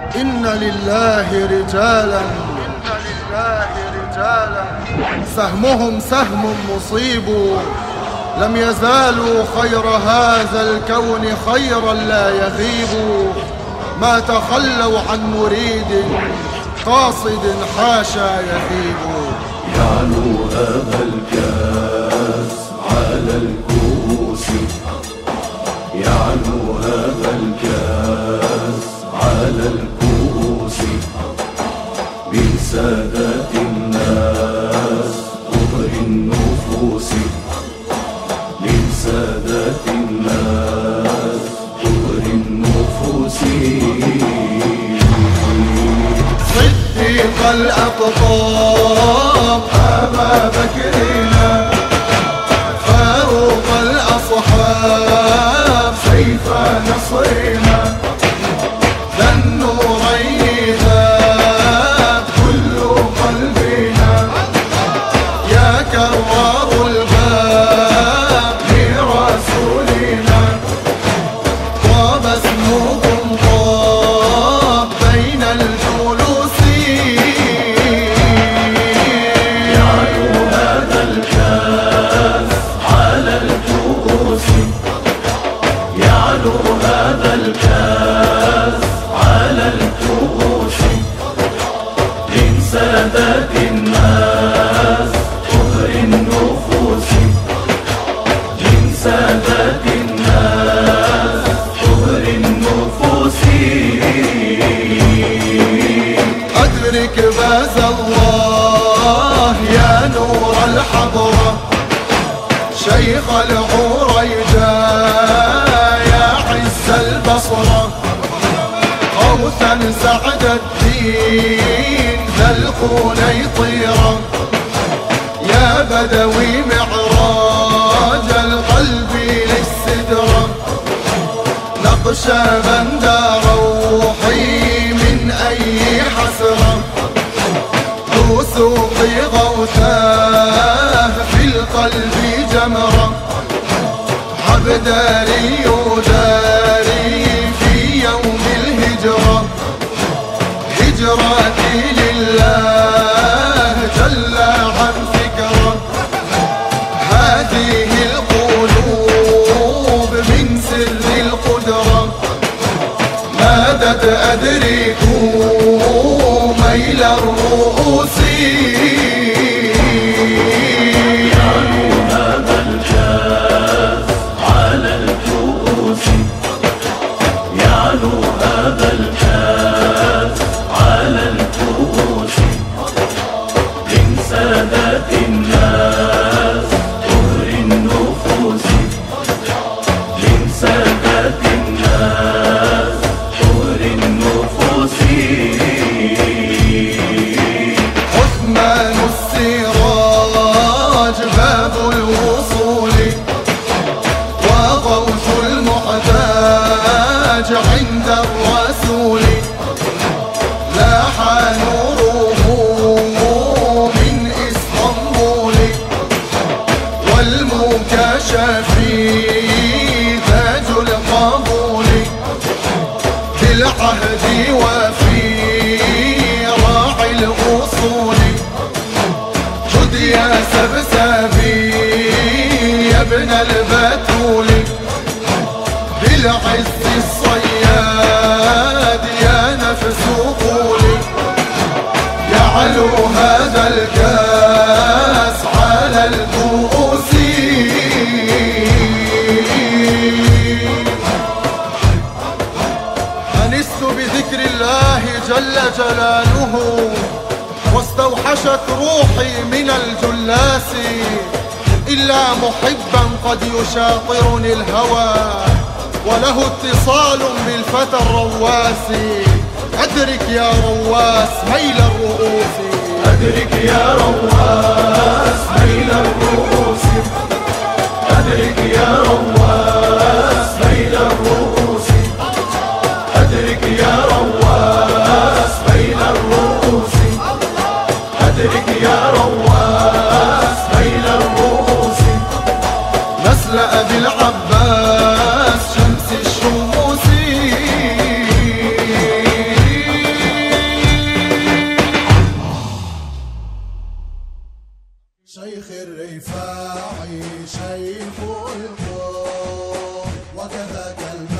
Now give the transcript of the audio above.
إن لله رجالا سهمهم سهم مصيب، لم يزالوا خير هذا الكون خيرا لا يغيب، ما تخلوا عن مريد قاصد حاشا يخيب. يعلو هذا الكاس على الكؤوس، يعلو هذا الكاس على الكؤوس، من سادات الناس طهر النفوس، من سادات الناس طهر النفوس. صديق الأقطاب أبا بكرنا، فاروق الأصحاب سيف نصرنا، ذا النورين ذاب كل قلبنا، يا كرار الباب لرسولنا، طاب اسمكم طاب بين الجلوس. يعلو هذا الكاس على الكؤوس، يعلو هذا الكاس على الكؤوس، من سادات الناس طهر النفوس، من سادات الناس طهر النفوس. أدرك باز الله يا نور الحضرة، شيخ العريجة يا عز البصرة، غوثا سعد الدين ذا القنيطرة، يا بدوي معراج القلب للسدرة، نقشبند روحي من أي حسرة، ذو سوق غوثاه في القلب جمرة، عبدالي يداري في يوم الهجرة، هجرتي لله جل عن فكرة، هذه القلوب من سر القدرة، مادت أدرك ميل الرؤوس. يعلو هذا الكاس على الكؤوس، يعلو هذا الكاس على الكؤوس، من سادات الناس طهر النفوس، من سادات الناس طهر النفوس. عثمان السراج باب الوصول، وغوث المحتاج عند الرسول، لاح نوره من إسطنبول، والمكاشف تاج القبول، في العهد وفي راعي الأصول، جد يا سبسبي يا ابن البتول، بالعز الصياد يا نفس قولي، يعلو هذا الكاس على الكؤوس. أنست بذكر الله جل جلاله، واستوحشت روحي من الجلاس، إلا محبا قد يشاطرني الهوى، وله اتصال بالفتى الرواس. أدرك يا رواس ميل الرؤوس، أدرك يا رواس ميل الرؤوس، أدرك يا رواس ميل الرؤوس، أدرك يا رواس ميل الرؤوس، أدرك يا رواس ميل الرؤوس، نسل أبي العباس شمس الشموس. الرفاعي شيخ القوم وكذاك